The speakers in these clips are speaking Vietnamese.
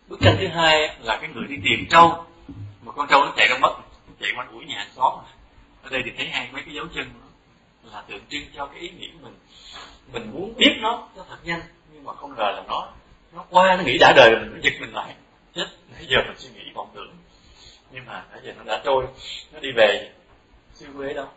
Bức tranh thứ hai là cái người đi tìm trâu, một con trâu nó chạy ra mất, chạy quanh ủi nhà hàng xóm. Ở đây thì thấy hai mấy cái dấu chân là tượng trưng cho cái ý nghĩ của mình muốn biết nó thật nhanh, nhưng mà không ngờ là nó qua, nó nghĩ đã đời rồi, mình giật mình lại, chết, nãy giờ mình suy nghĩ vọng tưởng, nhưng mà nãy giờ nó đã trôi, nó đi về siêu quê đâu,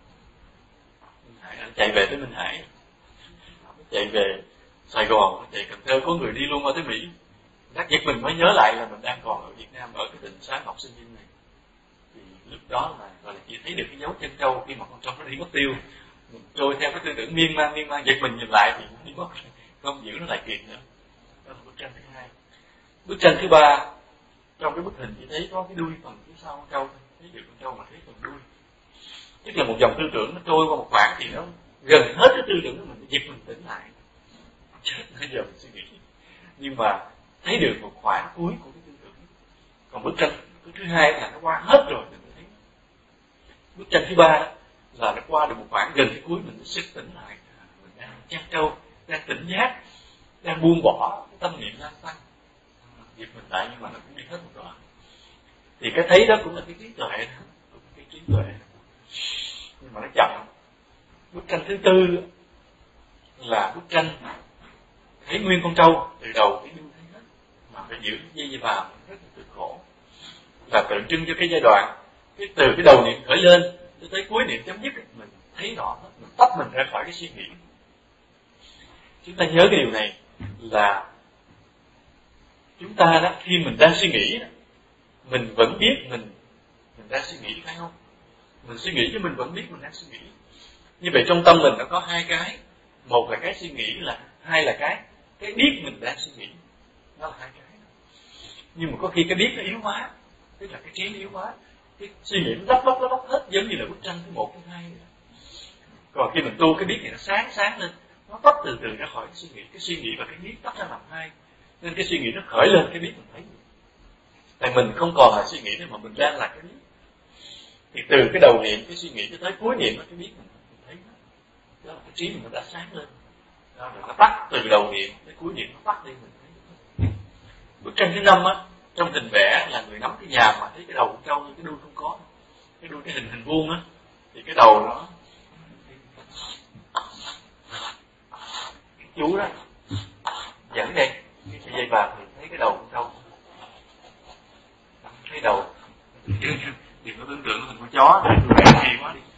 nó chạy về tới Minh Hải, chạy về Sài Gòn, chạy Cần Thơ, có người đi luôn qua tới Mỹ. Đắc giật mình mới nhớ lại là mình đang còn ở Việt Nam, ở cái tình xá học sinh viên này. Thì lúc đó là gọi là chỉ thấy được cái dấu chân trâu khi mà con trâu nó đi mất tiêu, mình trôi theo cái tư tưởng miên man, giật mình nhìn lại thì nó đi mất, không giữ nó lại kịp nữa. Đó là bức tranh thứ hai. Bức tranh thứ ba, trong cái bức hình chỉ thấy có cái đuôi phần phía sau con trâu, thấy được con trâu mà thấy phần đuôi, tức là một dòng tư tưởng nó trôi qua một khoảng thì nó gần hết cái tư tưởng của mình, giật mình tỉnh lại, chết, nãy giờ mình suy nghĩ, nhưng mà thấy được một khoảng cuối của cái tư tưởng. Còn bức tranh thứ hai là nó qua hết rồi mình mới thấy. Bức tranh thứ ba là nó qua được một khoảng gần cái cuối, mình mới sức tỉnh lại, mình đang chăn trâu, đang tỉnh giác, đang buông bỏ cái tâm niệm lang xăng, giật mình lại, nhưng mà nó cũng đi hết một đoạn. Thì cái thấy đó cũng là cái trí tuệ đó, cũng cái trí tuệ, nhưng mà nó chậm. Bức tranh thứ tư là bức tranh thấy nguyên con trâu từ đầu tới đuôi thấy hết, mà phải giữ dây vào rất là cực khổ, là tượng trưng cho cái giai đoạn từ cái đầu niệm khởi lên cho tới cuối niệm chấm dứt, mình thấy rõ hết, mình tách mình ra khỏi cái suy nghĩ. Chúng ta nhớ cái điều này là chúng ta đó, khi mình đang suy nghĩ, mình vẫn biết mình đang suy nghĩ, phải không? Mình suy nghĩ chứ mình vẫn biết mình đang suy nghĩ. Như vậy trong tâm mình nó có hai cái, một là cái suy nghĩ, là hai là cái biết mình đang suy nghĩ, nó là hai cái. Nhưng mà có khi cái biết nó yếu quá, tức là cái trí nó yếu quá, cái suy nghĩ nó lấp lấp hết, giống như là bức tranh thứ một thứ hai vậy. Còn khi mình tu cái biết thì nó sáng lên, nó tách từ từ ra khỏi cái suy nghĩ và cái biết tách ra làm hai, nên cái suy nghĩ nó khởi lên, cái biết mình thấy. Tại mình không còn là suy nghĩ nữa mà mình đang là cái biết. Thì từ cái đầu niệm cái suy nghĩ cho tới cuối niệm cái biết mình thấy đó là cái trí mình đã sáng lên. Đó là nó tắt từ đầu niệm tới cuối niệm, nó tắt đi mình thấy. Bức tranh thứ năm á, trong hình vẽ là người nắm cái nhàm mà thấy cái đầu con trâu, cái đuôi không có, cái đuôi cái hình vuông á, thì cái đầu nó cái chú đó dẫn đây cái dây vàng thì thấy cái đầu con trâu, thấy đầu đừng có tưởng tượng thành con chó, đuôi hay quá đi,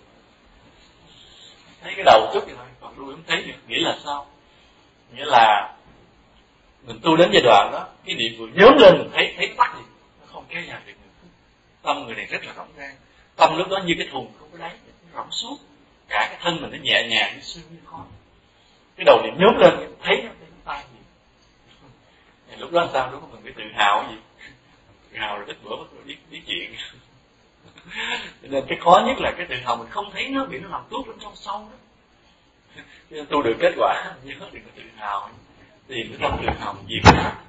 thấy cái đầu chút thì thôi, còn đuôi không thấy được. Nghĩa là sao? Nghĩa là mình tu đến giai đoạn đó, cái niệm vừa nhớm lên mình thấy tắt đi, nó không kéo dài được nữa. Tâm người này rất là rộng rang, tâm lúc đó như cái thùng không có đáy, nó rộng suốt, cả cái thân mình nó nhẹ nhàng như sương như khói. Cái đầu niệm nhớm lên mình thấy nó tay gì. Lúc đó sao? Lúc đó mình phải tự hào gì? Tự hào rồi ít bữa bắt đầu biết chuyện. Nên cái khó nhất là cái tự hào mình không thấy nó bị nó làm tuốt bên trong sâu đó. Nên tu được kết quả nhớ đừng có tự hào, tìm cái tâm tự hào gì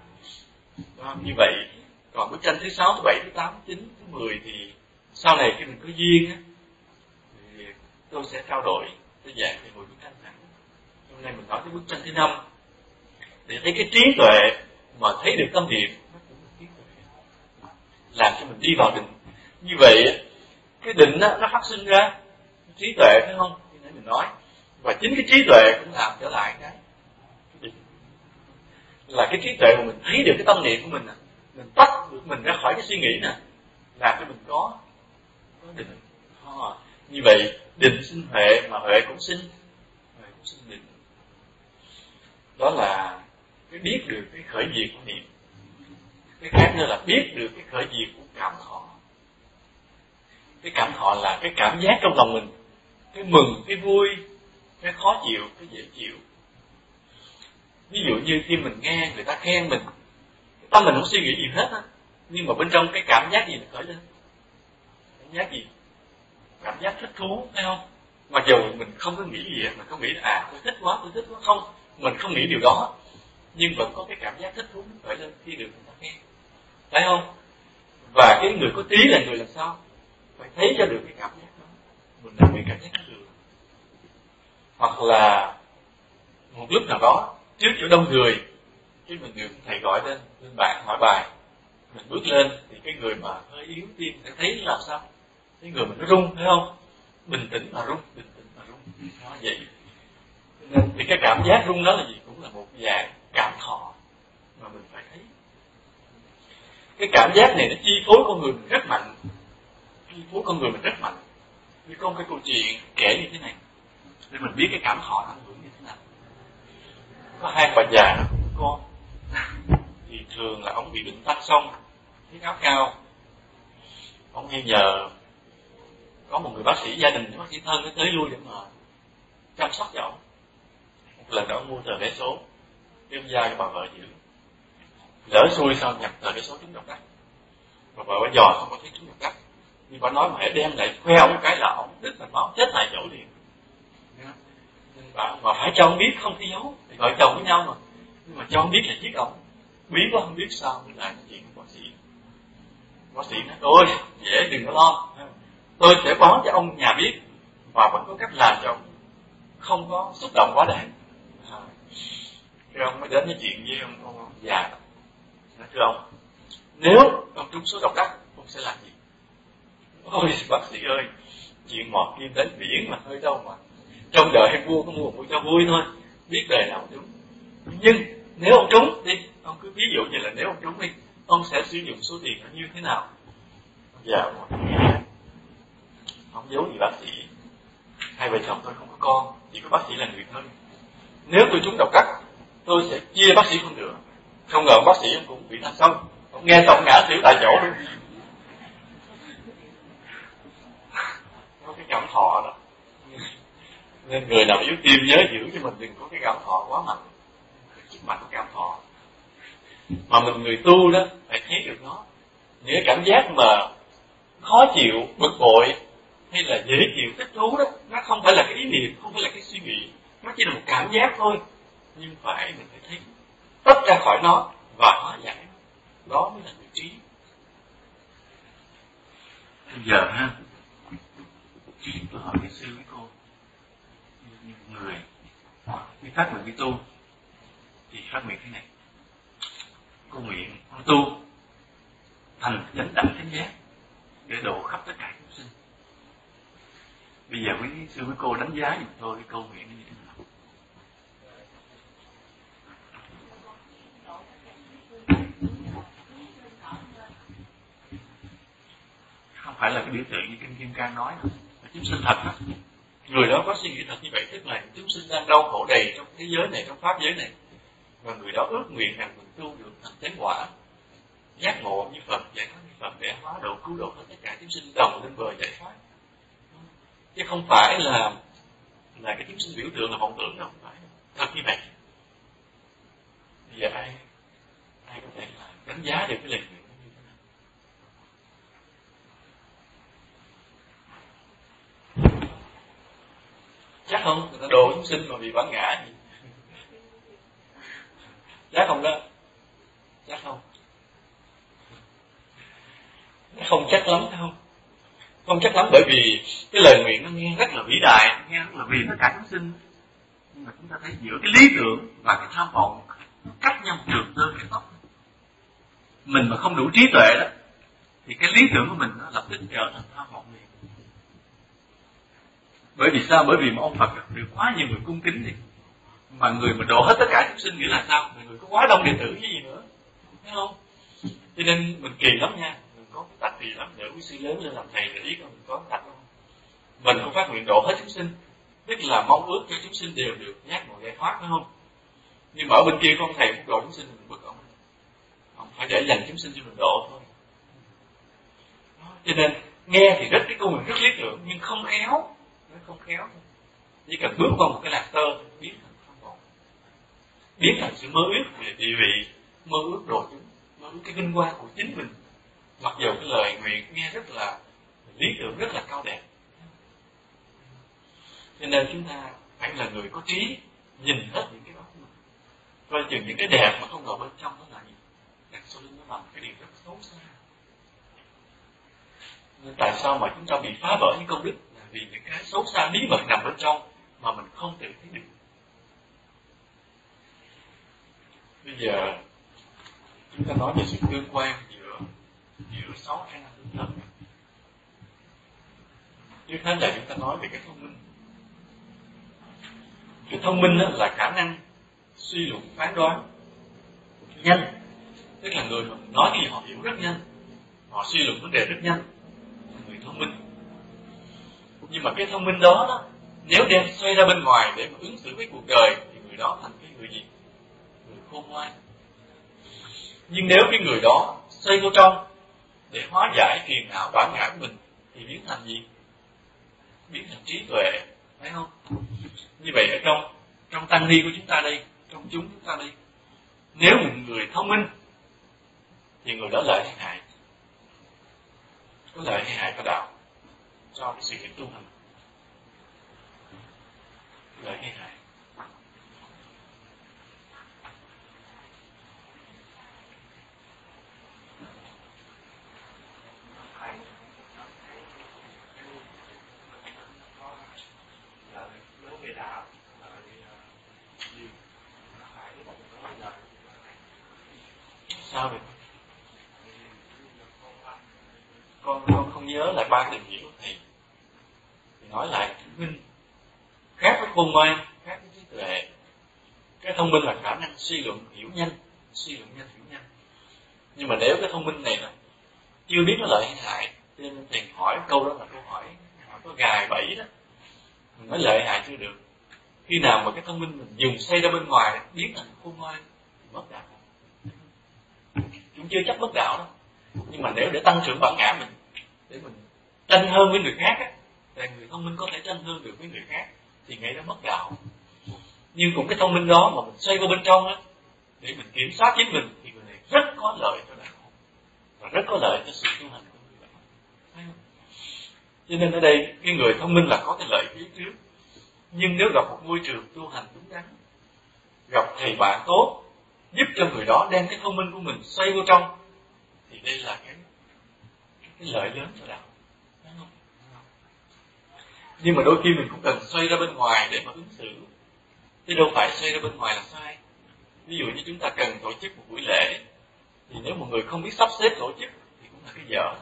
đó. Như vậy còn bức tranh thứ 6, thứ 7, thứ 8, thứ 9, thứ 10 thì sau này khi mình có duyên á thì tôi sẽ trao đổi, tôi giảng về 10 bức tranh này. Hôm nay mình nói tới bức tranh thứ 5 để thấy cái trí tuệ mà thấy được tâm niệm, nó cũng là trí tuệ làm cho mình đi vào định. Như vậy cái định đó, nó phát sinh ra trí tuệ, phải không? Như nãy mình nói, và chính cái trí tuệ cũng làm trở lại cái định, là cái trí tuệ mà mình thấy được cái tâm niệm của mình, mình tách được mình ra khỏi cái suy nghĩ nè, làm cho mình có định. Như vậy định sinh huệ, mà huệ cũng sinh định. Đó là cái biết được cái khởi diệt của niệm. Cái khác nữa là biết được cái khởi diệt của cảm thọ. Cái cảm thọ là cái cảm giác trong lòng mình, cái mừng, cái vui, cái khó chịu, cái dễ chịu. Ví dụ như khi mình nghe người ta khen mình, tâm mình không suy nghĩ gì hết á, nhưng mà bên trong cái cảm giác gì nó khởi lên? Cảm giác gì? Cảm giác thích thú, phải không? Mặc dù mình không có nghĩ gì, mình không nghĩ là tôi thích quá, không, mình không nghĩ điều đó, nhưng vẫn có cái cảm giác thích thú khởi lên khi được người ta khen, phải không? Và cái người có trí là người làm sao? Phải thấy cho được cái cảm giác đó, mình đang bị cảm giác đó được. Hoặc là một lúc nào đó trước chỗ đông người, Khi mình được thầy gọi lên bạn hỏi bài, mình bước lên thì cái người mà hơi yếu tim sẽ thấy làm sao? Cái người mình nó run, thấy không? Bình tĩnh mà run, bình tĩnh mà run. Nó vậy. Nên thì cái cảm giác run đó là gì? Cũng là một dạng cảm thọ mà mình phải thấy. Cái cảm giác này nó chi phối con người mình rất mạnh. Chi phối con người mình rất mạnh. Như có một cái câu chuyện kể như thế này để mình biết cái cảm thọ ảnh hưởng như thế nào. Có hai bà già con thì thường là ông bị bệnh tắc xong, huyết áp cao, ông hay nhờ có một người bác sĩ gia đình, bác sĩ thân tới lui để mà chăm sóc cho ông. Một lần đó ông mua tờ vé số, đem ra cho bà vợ giữ. Lỡ xui sao nhập tờ vé số trúng độc đắc, bà vợ bà dò không có thấy trúng độc đắc, nhưng bà nói mà hãy đem lại khoe ông cái là ông đứt mạch máu chết tại chỗ liền. Mà phải cho ông biết không cái dấu, thì vợ chồng với nhau mà, nhưng mà cho ông biết là giết ông. Bí quá không biết sao mới lại chuyện của bác sĩ. Bác sĩ nói ôi dễ, đừng có lo, tôi sẽ báo cho ông nhà biết và vẫn có cách làm cho ông không có xúc động quá đáng. Rồi ông mới đến nói chuyện với ông già. Nói thưa ông, nếu ông trúng số độc đắc, ông sẽ làm gì? Ôi bác sĩ ơi, chuyện mò kim đến biển mà hơi đâu mà. Trong đời hay mua có mua cho vui thôi, biết đời nào trúng. Nhưng nếu ông trúng đi, ông cứ ví dụ như là nếu ông trúng đi, ông sẽ sử dụng số tiền nó như thế nào? Dạ, không giấu gì bác sĩ. Hai vợ chồng tôi không có con, chỉ có bác sĩ là người thân. Nếu tôi trúng độc đắc, tôi sẽ chia bác sĩ phân nửa. Không ngờ bác sĩ ông cũng bị thành công. Ông nghe xong ngã xỉu tại chỗ luôn. Có cái cảm thọ đó. Nên người nào yếu tim nhớ giữ cho mình đừng có cái cảm thọ quá mạnh. Sức mạnh của cảm thọ. Mà mình người tu đó phải thấy được nó. Những cái cảm giác mà khó chịu, bực bội hay là dễ chịu, thích thú đó, nó không phải là cái ý niệm, không phải là cái suy nghĩ, nó chỉ là một cảm giác thôi. Nhưng mình phải thấy tách ra khỏi nó và hóa giải nó. Đó mới là người trí. Bây giờ ha, tôi hỏi cái sư với cô, như một người đi phát nguyện đi tu thì phát nguyện thế này: cô nguyện con tu thành chánh đẳng chánh giác để độ khắp tất cả chúng sinh. Bây giờ quý sư với cô đánh giá giùm tôi cái câu nguyện như thế nào? Không phải là cái biểu tượng như Kinh Kim Cang nói đâu, là chúng sinh thật đó. Người đó có suy nghĩ thật như vậy, tức là chúng sinh đang đau khổ đầy trong thế giới này, trong pháp giới này, và người đó ước nguyện rằng mình tu được thành chánh quả, giác ngộ như Phật, giải thoát như Phật để hóa độ cứu độ hết tất cả chúng sinh đồng lên bờ giải thoát. Chứ không phải là cái chúng sinh biểu tượng là vọng tưởng đâu, không phải thật như vậy. Bây giờ ai có thể là đánh giá được cái lời nguyện như thế nào? Chắc không? Người ta độ chúng sinh mà bị bản ngã gì? Chắc không đó? Chắc không? Không chắc lắm phải không? Không chắc lắm, bởi vì cái lời nguyện nó nghe rất là vĩ đại, nghe rất là vì tất cả chúng sinh, nhưng mà chúng ta thấy giữa cái lý tưởng và cái tham vọng nó cách nhau một đường tơ cái tóc. Mình mà không đủ trí tuệ đó thì cái lý tưởng của mình nó lập tức trở thành tham vọng liền. Bởi vì sao? Bởi vì mà ông Phật được quá nhiều người cung kính đi, mà người mà độ hết tất cả chúng sinh nghĩa là sao? Người có quá đông đệ tử cái gì nữa, thấy không? Cho nên mình kỳ lắm nha, mình có cái tách kỳ lắm để quý sư lớn lên làm thầy để biết mình có tách không? Mình cũng phát nguyện độ hết chúng sinh, tức là mong ước cho chúng sinh đều được giác ngộ giải thoát, phải không? Nhưng mà ở bên kia con thầy muốn độ chúng sinh thì mình bực ông. Ông phải để dành chúng sinh cho mình độ thôi. Đó. Cho nên nghe thì rất cái câu mình rất lý tưởng nhưng không khéo, nó không khéo. Chỉ cần bước qua một cái lạc tơ biến thành tham vọng, biến thành sự mơ ước về địa vị, mơ ước độ chúng, mơ ước cái vinh quang của chính mình. Mặc dù cái lời nguyện nghe rất là lý tưởng, rất là cao đẹp. Cho nên chúng ta phải là người có trí, nhìn hết những cái đó, coi chừng những cái đẹp mà không ngồi bên trong nó là gì, đằng sau lưng nó là cái điều rất xấu xa. Nên tại sao mà chúng ta bị phá vỡ những công đức là vì những cái xấu xa bí mật nằm bên trong mà mình không tự thấy được. Bây giờ chúng ta nói về sự tương quan giữa 6 khả năng tinh thần. Trước hết là chúng ta nói về cái thông minh. Cái thông minh là khả năng suy luận phán đoán nhanh, tức là người nói cái gì họ hiểu rất nhanh, họ suy luận vấn đề rất nhanh, người thông minh. Nhưng mà cái thông minh đó nếu đem xoay ra bên ngoài để mà ứng xử với cuộc đời thì người đó thành cái người gì? Người khôn ngoan. Nhưng nếu cái người đó xoay vô trong để hóa giải phiền não bản ngã của mình thì biến thành gì? Biến thành trí tuệ, phải không? Như vậy ở trong tăng ni của chúng ta đây, trong chúng ta đây, nếu một người thông minh thì người đó lợi hay hại? Có lợi hay hại cho đạo, cho cái sự nghiệp tu hành? Lợi hay hại? Sao vậy? Con không nhớ lại ba định nghĩa của thầy. Thì nói lại thông minh khác với khôn ngoan, khác với trí tuệ. Cái thông minh là khả năng suy luận hiểu nhanh, hiểu nhanh. Nhưng mà nếu cái thông minh này là chưa biết nó lợi hay hại, cho nên thầy hỏi câu đó là câu hỏi có gài bẫy đó. Mình nói lợi hại chưa được. Khi nào mà cái thông minh mình dùng xoay ra bên ngoài biến thành khôn ngoan thì mất đạo. Chúng chưa chắc mất đạo đâu. Nhưng mà nếu để tăng trưởng bản ngã mình, để mình tranh hơn với người khác á, là người thông minh có thể tranh hơn được với người khác, thì ngay đó mất đạo. Nhưng cũng cái thông minh đó mà mình xoay vào bên trong á, để mình kiểm soát chính mình, thì người này rất có lợi cho đạo và rất có lợi cho sự tu hành của người đó. Cho nên ở đây cái người thông minh là có cái lợi phía trước. Nhưng nếu gặp một môi trường tu hành đúng đắn, gặp thầy bạn tốt giúp cho người đó đem cái thông minh của mình xoay vô trong, thì đây là cái lợi lớn cho đạo. Đúng không? Nhưng mà đôi khi mình cũng cần xoay ra bên ngoài để mà ứng xử, chứ đâu phải xoay ra bên ngoài là sai. Ví dụ như chúng ta cần tổ chức một buổi lễ, thì nếu một người không biết sắp xếp tổ chức thì cũng là cái dở.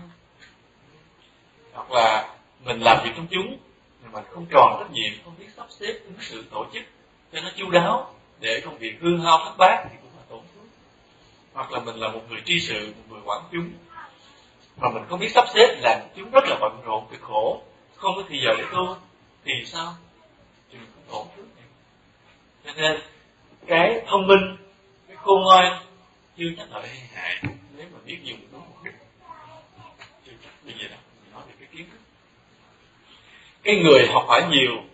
Hoặc là mình làm việc trong chúng nhưng mà không tròn trách nhiệm, không biết sắp xếp ứng xử tổ chức cho nó chu đáo, để công việc hư hao thất bát thì cũng là tổn phước. Hoặc là mình là một người tri sự, một người quản chúng, mà mình không biết sắp xếp, làm chúng rất là bận rộn, cực khổ, không có thời giờ để tu, thì sao? Thì mình cũng tổn phước. Cho nên cái thông minh, cái khôn ngoan chưa chắc lợi hay hại nếu mà biết dùng đúng mục đích. Chưa chắc. Bây giờ đó mình nói về cái kiến thức. Cái người học hỏi nhiều,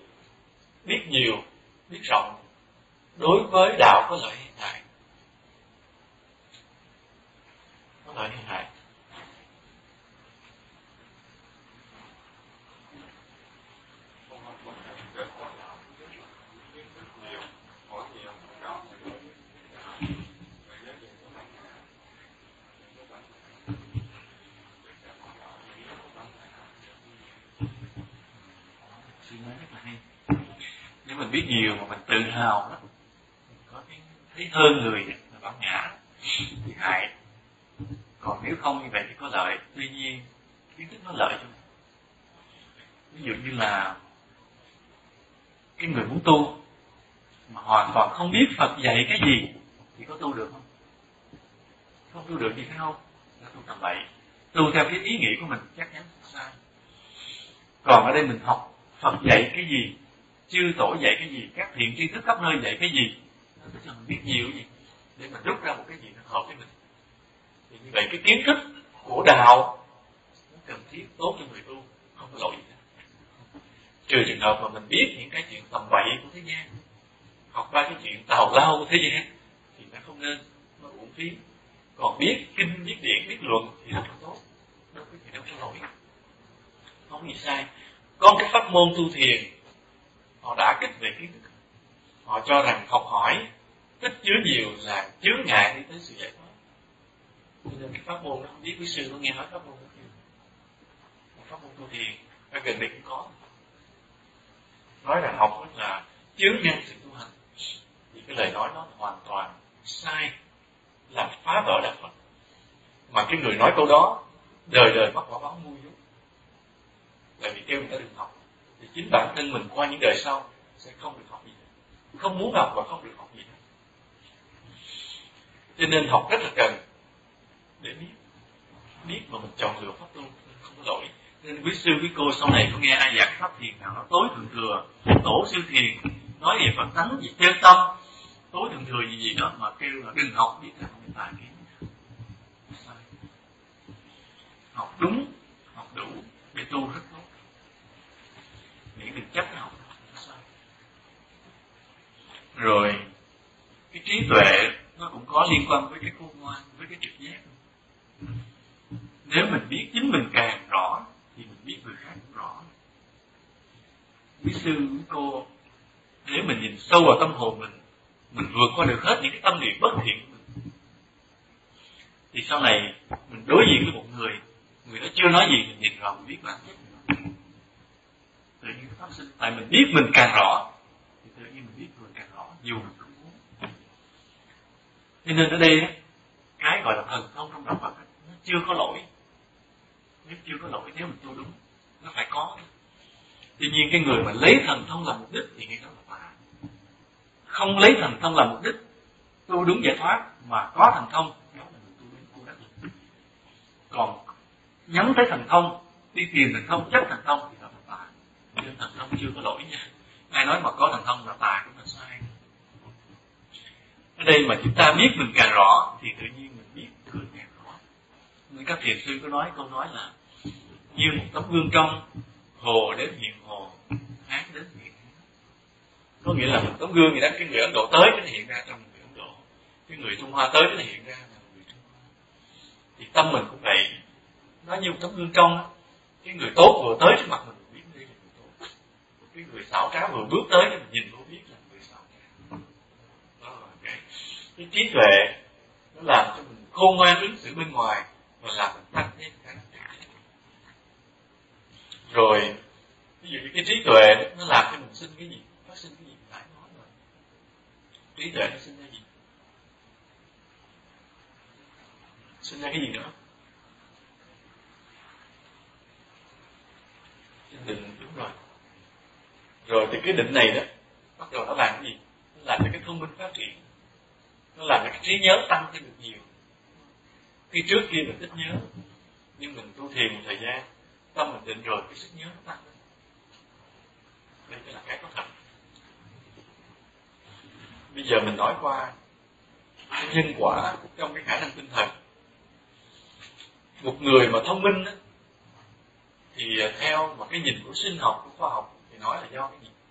biết rộng, đối với đạo có lợi hay hại? Có lợi hay hại? Nếu mình biết nhiều mà mình tự hào đó, mình có cái thấy hơn người là bản ngã thì hại. Còn nếu không như vậy thì có lợi. Tuy nhiên kiến thức nó lợi cho mình. Ví dụ như là cái người muốn tu mà hoàn toàn không biết Phật dạy cái gì thì có tu được không? Không tu được thì phải không? Là tu tầm bậy. Tu theo cái ý nghĩ của mình chắc chắn sai. Còn ở đây mình học Phật dạy cái gì, chư tổ dạy cái gì, các thiện tri thức khắp nơi dạy cái gì, nó cho mình biết nhiều gì để mình rút ra một cái gì nó hợp với mình. Thì như vậy cái kiến thức của đạo nó cần thiết, tốt cho người tu, không có lỗi gì cả. Trừ trường hợp mà mình biết những cái chuyện tầm bậy của thế gian, học ba cái chuyện tào lao của thế gian thì nó không nên, nó uổng phí. Còn biết kinh, biết điển, biết luận thì rất là tốt, đâu có lỗi, không có gì sai. Có một cái pháp môn tu thiền họ đã kích về kiến thức, họ cho rằng học hỏi tích chứa nhiều là chướng ngại đi tới sự giải thoát. Cho nên cái pháp môn đó không biết quý sư có nghe nói pháp môn đó chưa? Một pháp môn tu thiền ở gần đây cũng có nói rằng học là chướng ngăn sự tu hành, thì cái lời nói đó hoàn toàn sai. làm phá vỡ đạo Phật. Mà cái người nói câu đó đời đời mắc quả báo ngu dốt, là vì kêu người ta đừng học. Thì chính bản thân mình qua những đời sau sẽ không được học gì hết, không muốn học và không được học gì hết. Cho nên học rất là cần để biết mà mình chọn lựa pháp tu không có lỗi. Nên quý sư quý cô sau này có nghe ai giảng pháp thiền nào nó tối thượng thừa, tổ sư thiền nói về Phật tánh, về chân tâm, tối thượng thừa gì đó mà kêu là đừng học, biết là không tài kiến. Học đúng, học đủ để tu rất tốt, miễn đừng chấp học. Rồi cái trí tuệ nó cũng có liên quan với cái khôn ngoan, với cái trực giác. Nếu mình biết chính mình càng rõ thì mình biết người khác cũng rõ. Quý sư, quý cô, nếu mình nhìn sâu vào tâm hồn mình vượt qua được hết những cái tâm niệm bất thiện của mình, thì sau này mình đối diện với một người đó chưa nói gì, mình nhìn vào mình biết bản chất tự nhiên phát sinh. Tại mình biết mình càng rõ thì tự nhiên mình biết người càng rõ, dù mình không muốn. Cho nên ở đây cái gọi là thần thông trong đạo Phật nó chưa có lỗi. Nếu chưa có lỗi, nếu mình tu đúng, nó phải có. Tuy nhiên cái người mà lấy thần thông làm mục đích thì cái đó là tà. Không lấy thần thông làm mục đích, tu đúng giải thoát mà có thần thông, đó là mình tu đúng tu đắc lực. Còn nhắm tới thần thông, đi tìm thần thông, chấp thần thông thì đó là tà. Nhưng thần thông chưa có lỗi nha. Ai nói mà có thần thông là tà cũng là sai. Ở đây mà chúng ta biết mình càng rõ thì tự nhiên mình biết người càng rõ. Nên các thiền sư có nói câu nói là như một tấm gương trong, hồ đến hiện hồ, hán đến hiện hán. Có nghĩa là một tấm gương gì đó, cái người Ấn Độ tới cái nó hiện ra trong người Ấn Độ, cái người Trung Hoa tới cái nó hiện ra là người Trung Hoa. Thì tâm mình cũng vậy, nó như một tấm gương trong. Cái người tốt vừa tới trước mặt mình biết đây là người tốt, cái người xảo trá vừa bước tới mình nhìn cũng biết là người xảo trá. Đó là cái trí tuệ nó làm cho mình khôn ngoan ứng xử bên ngoài và làm mình tăng thêm khả năng. Rồi ví dụ như cái trí tuệ nó làm cho mình sinh cái gì, phát sinh cái gì phải nói rồi. Trí tuệ nó sinh ra gì? Sinh ra cái gì nữa? Định, đúng rồi. Rồi thì cái định này đó bắt đầu nó làm cái gì? Nó làm cho cái thông minh phát triển, nó làm cho cái trí nhớ tăng thêm được nhiều. Khi trước kia mình ít nhớ, nhưng mình tu thiền một thời gian, tâm mình định rồi, cái sức nhớ nó tăng. Đây là cái có thật. Bây giờ mình nói qua cái nhân quả trong cái khả năng tinh thần. Một người mà thông minh đó, thì theo một cái nhìn của sinh học, của khoa học thì nói là do cái gì?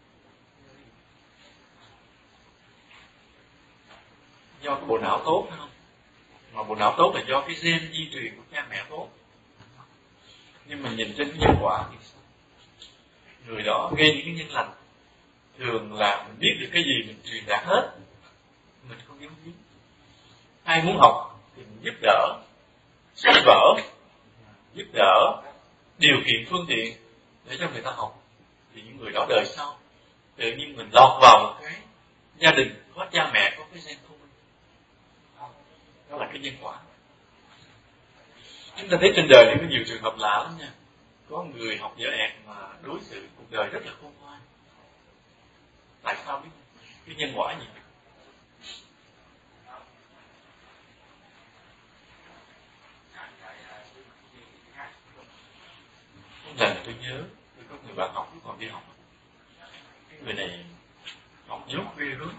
Do cái bộ não tốt phải không? Mà bộ não tốt là do cái gen di truyền của cha mẹ tốt. Nhưng mà nhìn trên cái nhân quả thì sao? Người đó gây những cái nhân lành, thường là mình biết được cái gì mình truyền đạt hết, mình không giấu giếm. Ai muốn học thì mình giúp đỡ, sách vở, giúp đỡ, điều kiện phương tiện để cho người ta học. Thì những người đó đời sau tự nhiên mình lọt vào một cái gia đình có cha mẹ có cái gen thông minh. Đó là cái nhân quả. Chúng ta thấy trên đời có nhiều trường hợp lạ lắm nha. Có người học dở ẹt mà đối xử cuộc đời rất là khôn ngoan. Tại sao biết? Cái nhân quả gì? Một lần tôi nhớ, tôi có người bạn học lúc còn đi học. Cái người này học dốt ghê gớm,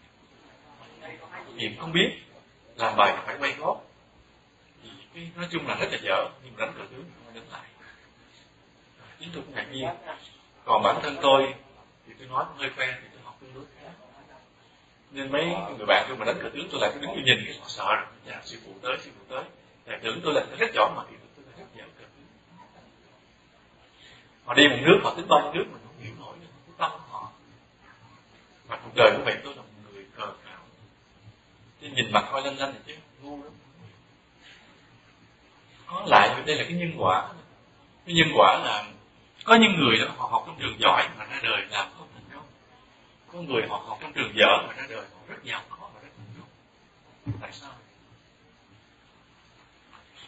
niệm không biết, làm bài phải quay gót. Nói chung là rất là dở, nhưng đánh cờ tướng không đánh lại. Chính tôi cũng ngạc nhiên. Còn bản thân tôi thì tôi nói hơi quen thì tôi học tương đối khác. Nên mấy người bạn tôi mà đánh cờ tướng tôi lại cứ đứng tôi nhìn cái họ sợ rồi. Dạ, sư phụ tới. Tại tưởng tôi là rất giỏi mà thì tôi là rất dở cờ tướng. Họ đi một nước họ tính bao nhiêu nước mình không hiểu nổi cái tâm của họ. Mà cuộc đời của vậy tôi là một người cờ khảo. Chứ nhìn mặt coi lanh lanh thì chứ ngu lắm. Có lại đây là cái nhân quả. Cái nhân quả là có những người đó họ học trong trường giỏi mà ra đời làm không thành công. Có người họ học trong trường dở mà ra đời họ rất giàu có và rất thành công. Tại sao?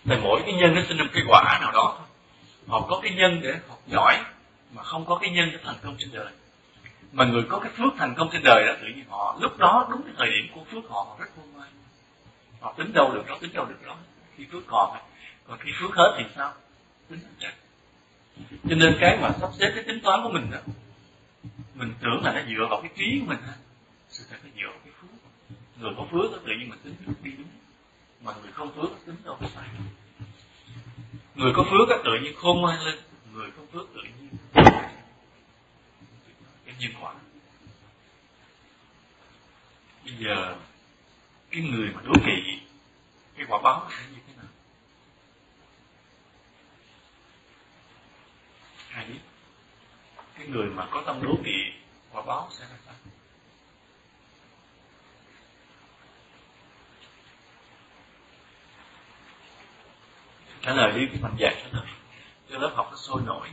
Tại mỗi cái nhân nó sinh ra một cái quả nào đó thôi. Họ có cái nhân để học giỏi, mà không có cái nhân để thành công trên đời. Mà người có cái phước thành công trên đời đó, tự nhiên họ lúc đó đúng cái thời điểm của phước họ rất khôn ngoan. Họ tính đâu được đó, tính đâu được đó. Khi phước còn khi phước hết thì sao? Tính chặt. Cho nên cái mà sắp xếp cái tính toán của mình đó, mình tưởng là nó dựa vào cái trí của mình ha. Sự thật nó dựa vào cái phước. Người có phước đó, tự nhiên mình tính được đi đúng. Mà người không phước tính đâu có sai. Người có phước đó, tự nhiên khôn ngoan lên. Người không phước tự nhiên cái nhân quả. Bây giờ cái người mà đố kỵ cái quả báo sẽ như thế nào? Ai biết? Cái người mà có tâm đố kỵ quả báo sẽ là sao? Trả lời đi, cái mạnh dạn trả lời cho lớp học nó sôi nổi.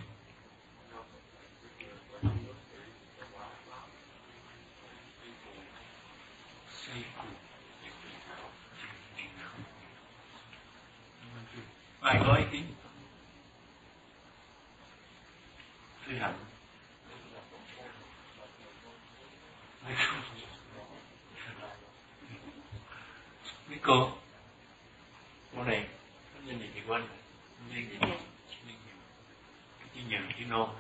Ai có ý kiến? Suy hạnh. Mấy cô này có nhân gì thì quên. Nhân gì? Chữ nhường, chữ nôn.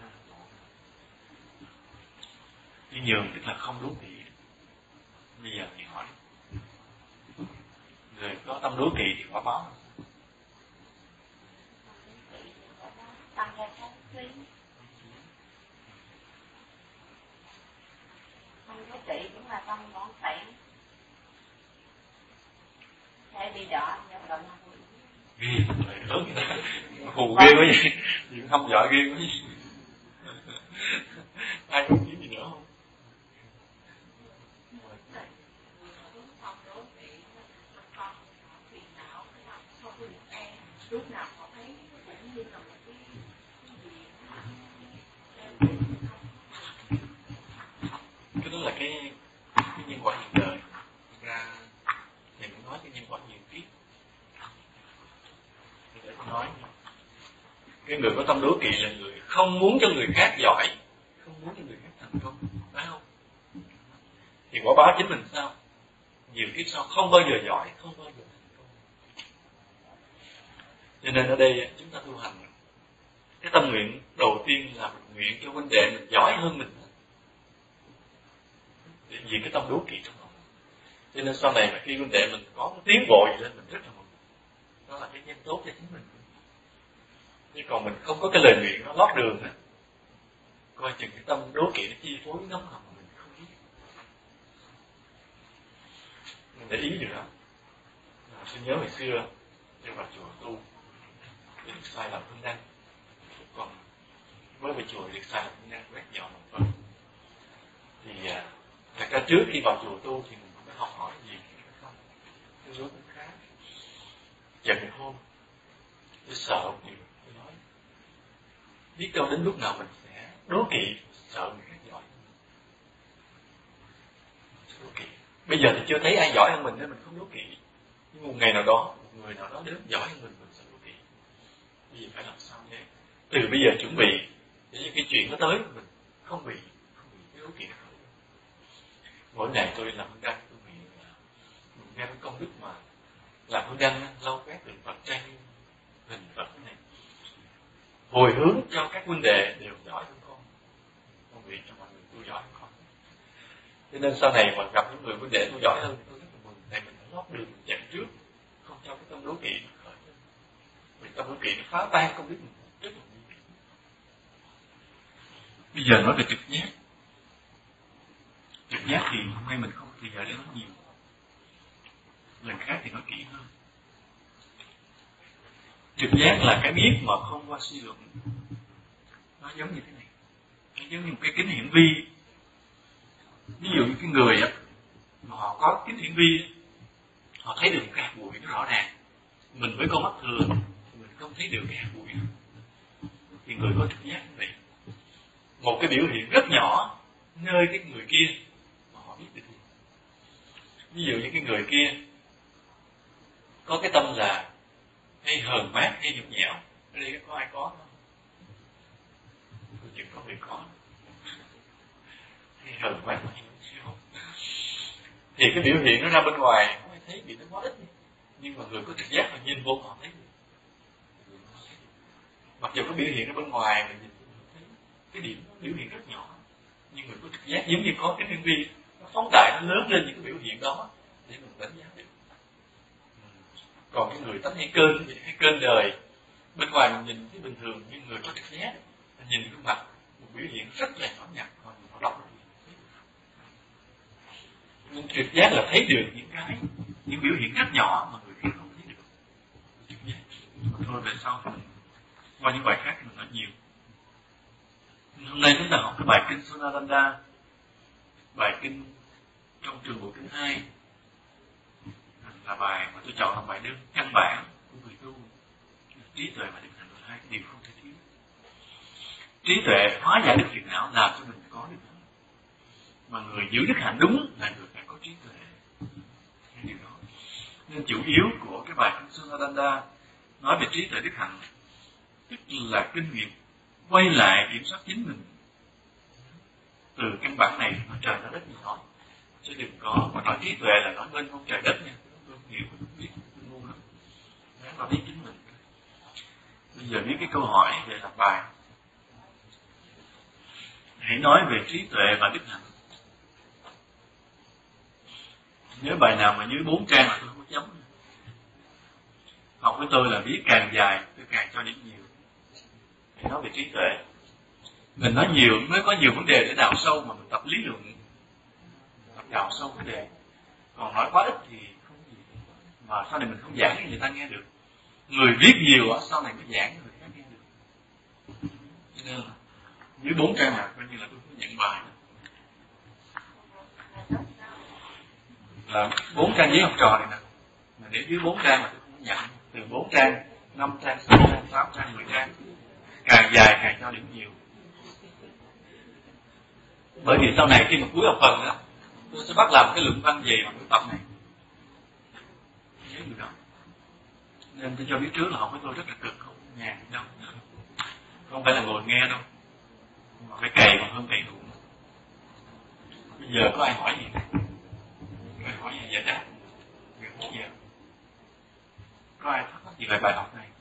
Chữ nhường tức là không đố kỵ. Bây giờ thì hỏi, người có tâm đố kỵ thì quả báo. Không đố kỵ cũng là tâm bổn phận. Để bị đọa nhập động Ghê, lớn vậy đó. Hù ghê quá vậy. Chuyện không giỏi ghê quá vậy. Ai có ý gì nữa không? lúc nào họ thấy cũng như là một cái đó là cái nhân quả hiện đời. Ra thì cũng nói cái nhân quả nhiều kiếp. Để tôi nói, cái người có tâm đố kỵ là người không muốn cho người khác giỏi, không muốn cho người khác thành công, phải không? Thì quả báo chính mình sao? Nhiều kiếp sau không bao giờ giỏi, không bao giờ thành công. Cho nên ở đây chúng ta tu hành, cái tâm nguyện đầu tiên là mình nguyện cho huynh đệ mình giỏi hơn mình, vì cái tâm đố kỵ trong lòng. Cho nên sau này mà khi huynh đệ mình có cái tiến bộ gì lên, mình rất là mừng. Đó là cái nhân tốt cho chính mình. Chứ còn mình không có cái lời nguyện nó lót đường á, coi chừng cái tâm đố kỵ nó chi phối nóng lòng mình không biết. Mình để ý điều đó. Tôi nhớ ngày xưa tôi vào chùa tu, tôi được sai làm hương đăng, còn mới về chùa được sai làm hương đăng quét dọn một phần. Thì thật ra trước khi vào chùa tu thì mình cũng phải học hỏi gì không? Tôi nói cũng khá. Chợt một hôm tôi sợ một điều, tôi nói biết đâu đến lúc nào mình sẽ đố kỵ, sợ người khác giỏi. Đố kỵ. Bây giờ thì chưa thấy ai giỏi hơn mình nên mình không đố kỵ. Nhưng một ngày nào đó, một người nào đó đến giỏi hơn mình sẽ đố kỵ. Bây giờ phải làm sao thế? Từ bây giờ chuẩn bị để cho cái chuyện nó tới mình không bị cái đố kỵ nó khởi. Mỗi ngày tôi làm hương đăng, tôi nghĩ là mình nghe cái công đức mà làm hương đăng lau quét tượng Phật, tranh hình Phật này, hồi hướng cho các huynh đệ đều giỏi hơn con nguyện cho mọi người tu giỏi hơn con. Cho nên sau này mà gặp những người huynh đệ tu giỏi hơn thì tôi rất là mừng, tại mình đã lót đường mình chặn trước, không cho cái tâm đố kỵ nó khởi lên. Vì tâm đố kỵ nó phá tan công đức mình rất là nhiều. Bây giờ nói về trực giác. Trực giác thì hôm nay mình không thì giờ để nói nhiều, lần khác thì nói kỹ hơn. Trực giác là cái biết mà không qua suy luận. Nó giống như thế này, nó giống như một cái kính hiển vi. Ví dụ như cái người á, mà họ có kính hiển vi, họ thấy được cái hạt bụi nó rõ ràng. Mình với con mắt thường thì mình không thấy được cái hạt bụi đó. Thì người có trực giác như vậy, một cái biểu hiện rất nhỏ nơi cái người kia mà họ biết được. Ví dụ như cái người kia có cái tâm là hay hờn mát hay nhục nhẽo? Ở đây có ai có không? Tôi chừng có người có. Hay hờn mát hay nhục nhẽo? Thì cái biểu hiện nó ra bên ngoài không ai thấy vì nó quá ít, nhưng mà người có trực giác là nhìn vô họ thấy. Mặc dù có biểu hiện ở bên ngoài mà nhìn thấy cái điểm biểu hiện rất nhỏ, nhưng người có trực giác giống như có cái thiên vi nó phóng đại, nó lớn lên những cái biểu hiện đó để mình đánh giá được. Còn cái người tánh hay kênh đời, bên ngoài mình nhìn thấy bình thường, nhưng người có trực giác nhìn cái mặt một biểu hiện rất là nhỏ nhặt, còn nó đọc nhưng trực giác là thấy được những biểu hiện rất nhỏ mà người khác không thấy được. Trực giác. Mà thôi về sau thì qua những bài khác mình nói nhiều. Hôm nay chúng ta học cái bài kinh Sunadanda, bài kinh trong trường bộ kinh 2, là bài mà tôi chọn là bài đơn căn bản của người tu. Trí tuệ và đức hạnh là hai cái điều không thể thiếu. Trí tuệ hóa giải được phiền não làm cho mình có được nó, mà người giữ đức hạnh đúng là người phải có trí tuệ. Cái điều đó nên chủ yếu của cái bài kinh Sunadanda nói về trí tuệ đức hạnh, tức là kinh nghiệm quay lại kiểm soát chính mình từ căn bản này nó trời nó đất mình nói, chứ đừng có mà nói trí tuệ là nói bên không trời đất nha. Tôi không hiểu, tôi không biết, tôi ngu lắm. Nó là biết chính mình. Bây giờ biết cái câu hỏi về làm bài, hãy nói về trí tuệ và đức hạnh. Nếu bài nào mà dưới 4 trang là tôi không có chấm. Học với tôi là viết càng dài tôi càng cho điểm nhiều. Hãy nói về trí tuệ. Mình nói nhiều mới có nhiều vấn đề để đào sâu, mà mình tập lý luận, tập đào sâu vấn đề. Còn nói quá ít thì không gì, mà sau này mình không giảng cho người ta nghe được. Người viết nhiều sau này mới giảng cho người khác nghe được. Cho nên là dưới 4 trang là coi như là tôi có nhận bài đó. Là 4 trang giấy học trò này nè, mà nếu dưới 4 trang là tôi không nhận. Từ 4 trang, 5 trang, 6 trang, 8 trang, 10 trang, càng dài càng cho điểm nhiều. Bởi vì sau này khi mà cuối học phần đó, tôi sẽ bắt làm cái luận văn gì bằng cái tập này. Nhớ điều đó. Nên tôi cho biết trước là học với tôi rất là cực, không nhàn đâu. Không phải là ngồi nghe đâu, mà phải cày còn hơn cày ruộng. Bây giờ có ai hỏi gì? Có ai hỏi gì giờ đã? Gần 4 giờ. Có ai thắc mắc gì về bài học này?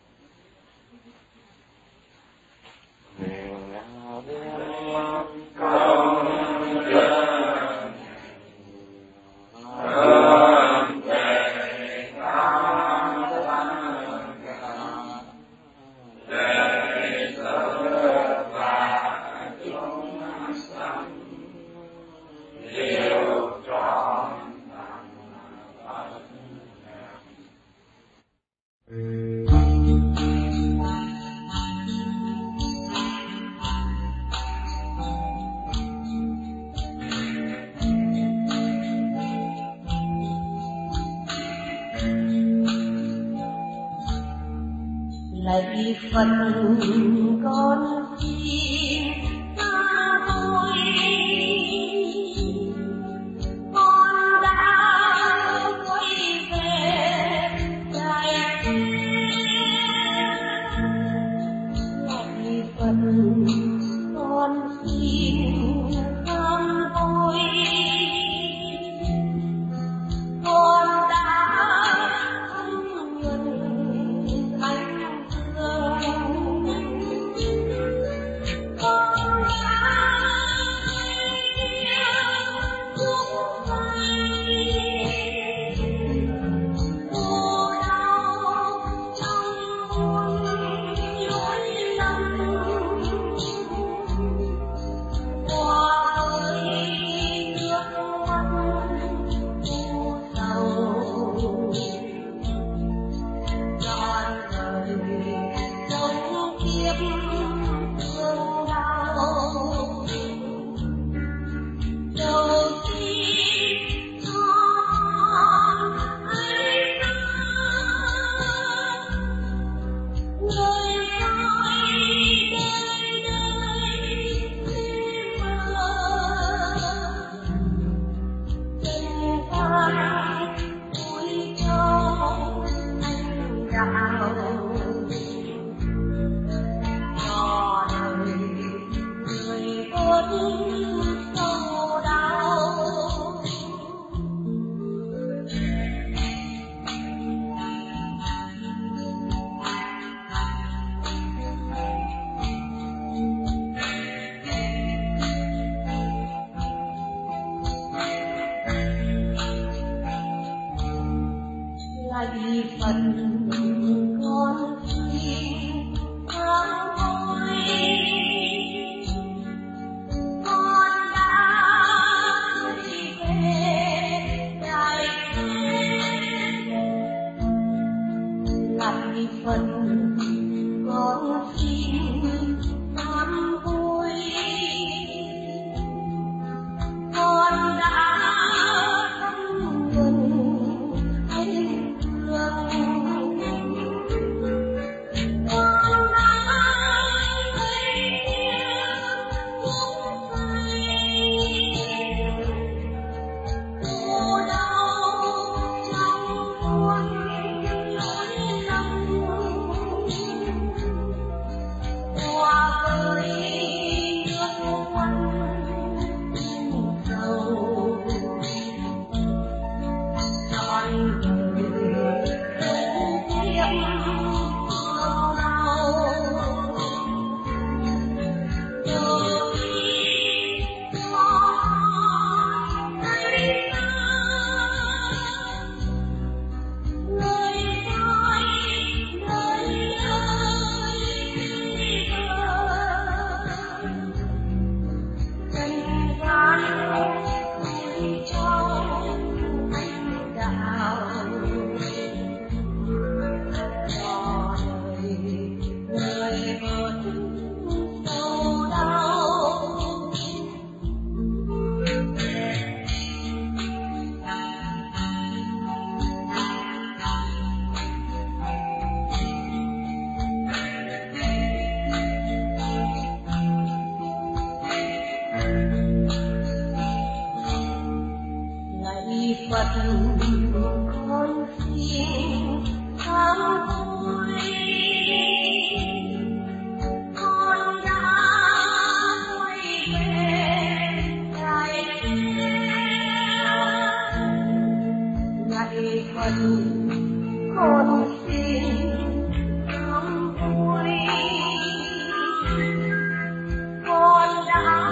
Lạy Phật con xin tha lỗi, con đã quay về lại lạy Phật con xin sám hối, con đã không nhận thánh đạo cho đời người ốt sâu đau. Lạy Phật con xin sám hối, con đã đi về đại thế. Lạy Phật con xin sám hối, con đã con xin sám hối, con đã quay về đại thế. Lạy Phật con xin sám hối, con đã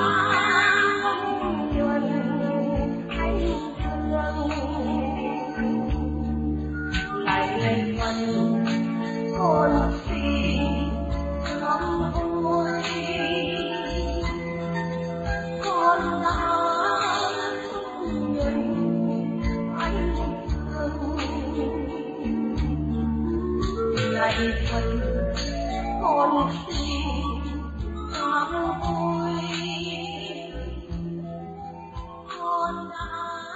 con xin sám hối, con đã không nhận anh thương. Lạy Phật con xin sám hối, con đã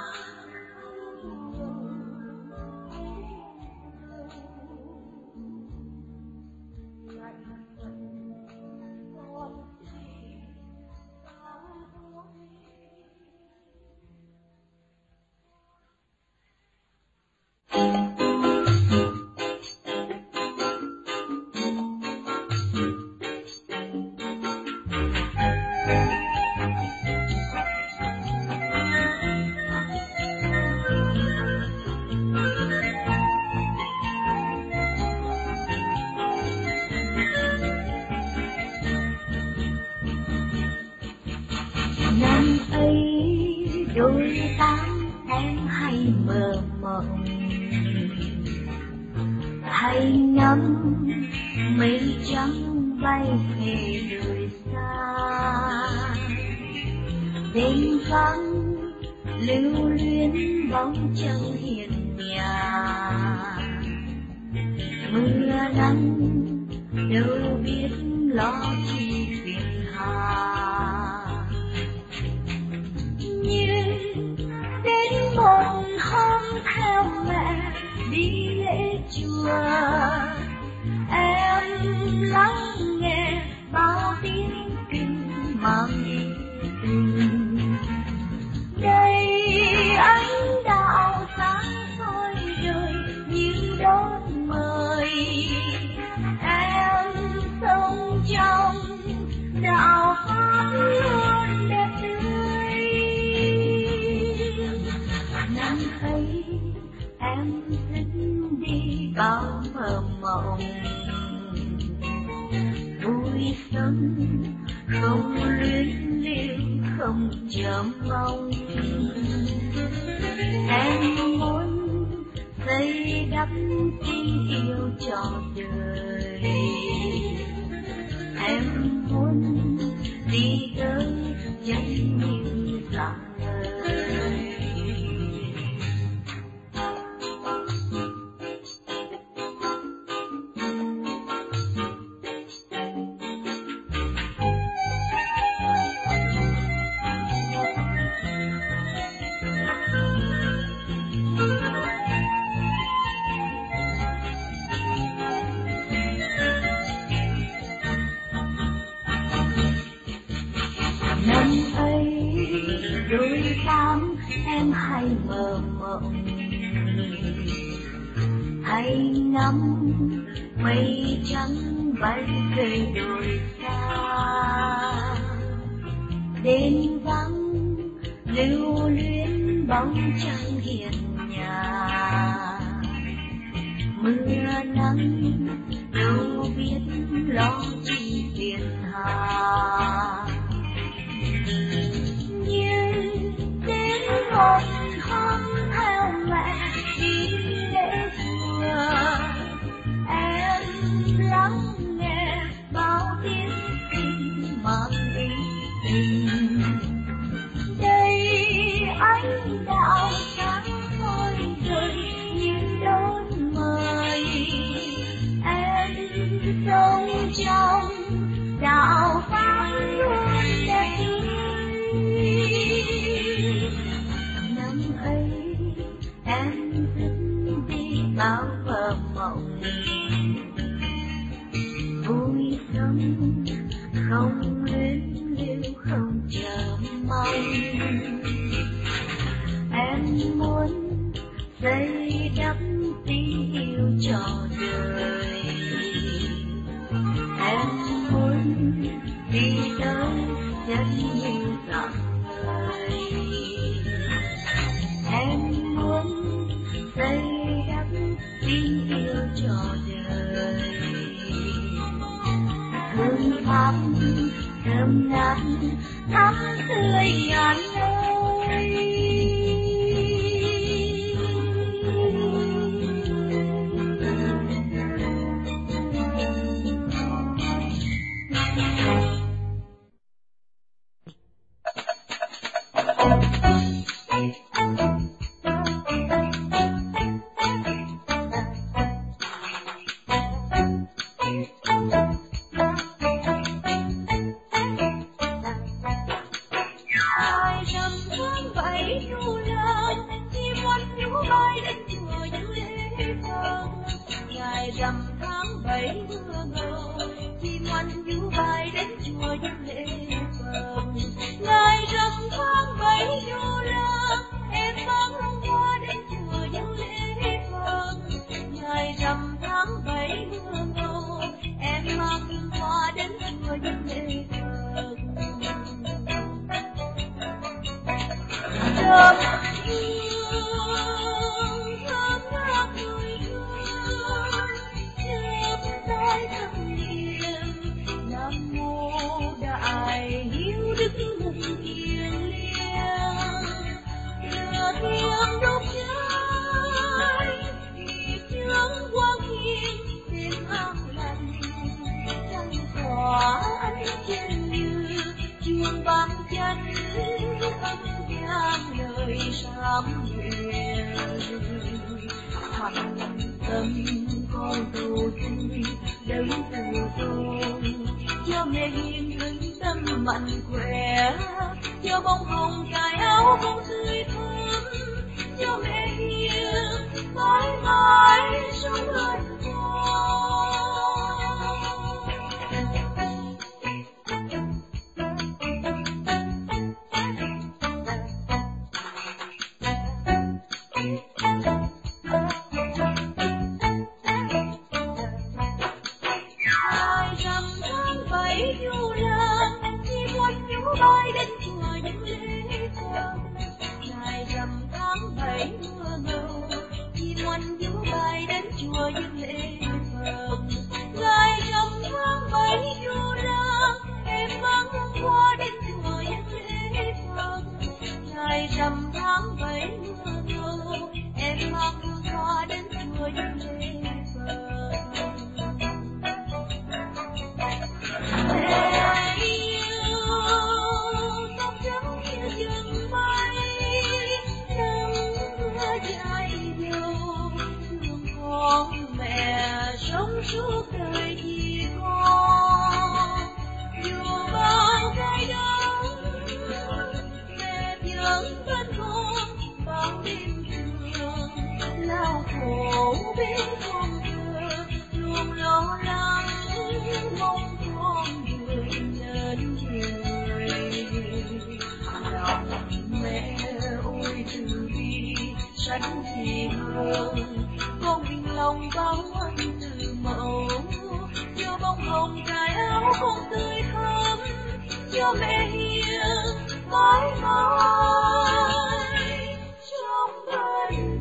năm ấy đôi tám em hay mơ mộng, hay ngắm mây trắng bay về đời xa. Đêm vắng lưu luyến bóng trăng hiền nhà, mưa nắng đâu biết lo chi phiền hà. Đến một hôm theo mẹ đi lễ chùa, em lắng nghe bao tiếng kinh mang ý tình. Đây ánh đạo sáng soi đời như đón mời, bao mơ mộng. Vui sống không luyến lưu không chờ mong. Em muốn xây đắp tình yêu cho đời. Em muốn đi tới chân như dặm lời. Em hay mơ mộng, hay ngắm mây trắng bay về đồi xa. Đêm vắng lưu luyến bóng trăng hiền nhà. Mưa nắng đâu biết lo chi phiền hà. Con không theo mẹ đi lễ chùa. Em lắng nghe bao tiếng kinh mang ý tình. Đây ánh đạo sáng soi rơi như đón mời. Em sống trong đạo pháp luôn đẹp tươi. Em thức đi bao mơ mộng. Vui sống không luyến lưu không chờ mong. Em muốn xây đắp tình yêu cho đời. Em muốn đi tới chân như dặm lời. Em muốn xây đắp tình yêu cho đời. Hương pháp thơm ngát thắm tươi ngàn nơi. những lễ Phật. Ngày rằm tháng 7 du lan, em mang hoa đến chùa những lễ Phật. Ngày rằm tháng 7 mưa ngâu, em mang hoa đến chùa những lễ Phật. Em yêu tóc trắng như chừng bay, nắng mưa dài dầu, thương con mẹ sống suốt đời vì con. Dù bao cái đắng, mẹ vẫn bên con bao đêm trường, lao khổ bên con thơ, luôn lo lắng mong con người lớn người. Lòng mẹ ôi từ bi sánh gì hơn, con bình lòng bao ân từ mẫu. Cho bông hồng cài áo con tươi thắm, cho mẹ hiền mãi mãi trong bên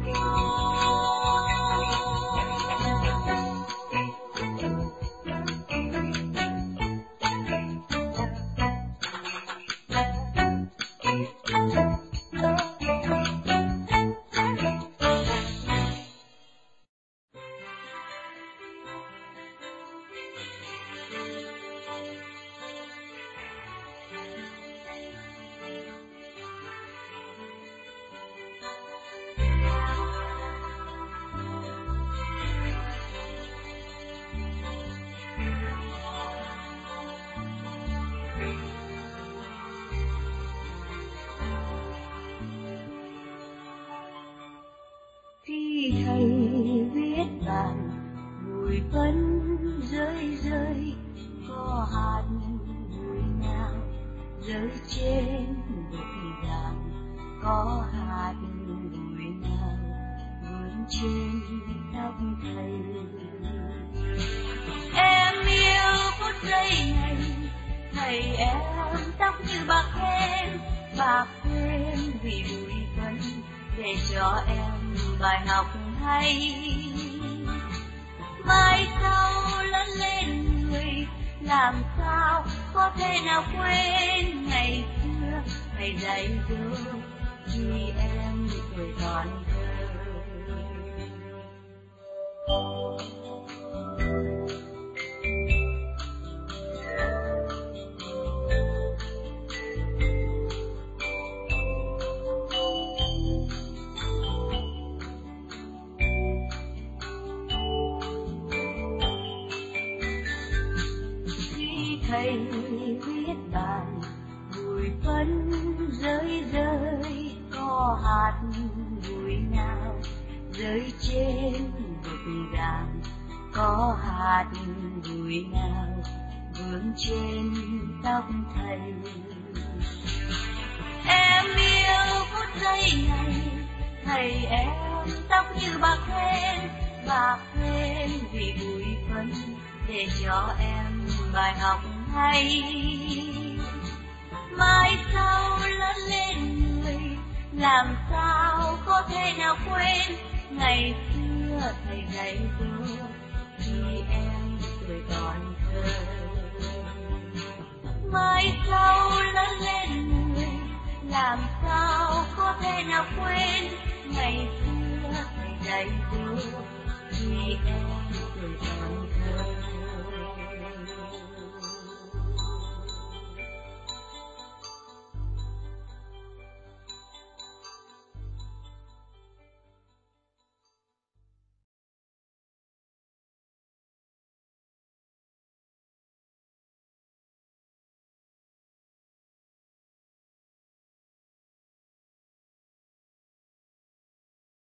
khi thầy viết bàn bụi phấn rơi rơi, có hạt bụi nào rơi trên bụi đàn, có hạt bụi nào vươn trên tóc thầy. Em yêu phút giây này, thầy em tóc như bạc thêm vì bụi phấn, để cho em bài học hay. Mai sau lớn lên người, làm sao có thể nào quên ngày xưa thầy dạy dỗ khi em tuổi còn thơ. Thầy viết bàn bụi phấn rơi rơi, có hạt bụi nào rơi trên bụi đàn, có hạt bụi nào vươn trên tóc thầy. Em yêu phút giây này, thầy em tóc như bạc thêm vì bụi phấn, để cho em bài học hay. Mai sau lớn lên người, làm sao có thể nào quên ngày xưa thầy dạy dỗ khi em tuổi còn thơ. Mai sau lớn lên người, làm sao có thể nào quên ngày xưa thầy dạy dỗ khi em tuổi còn thơ.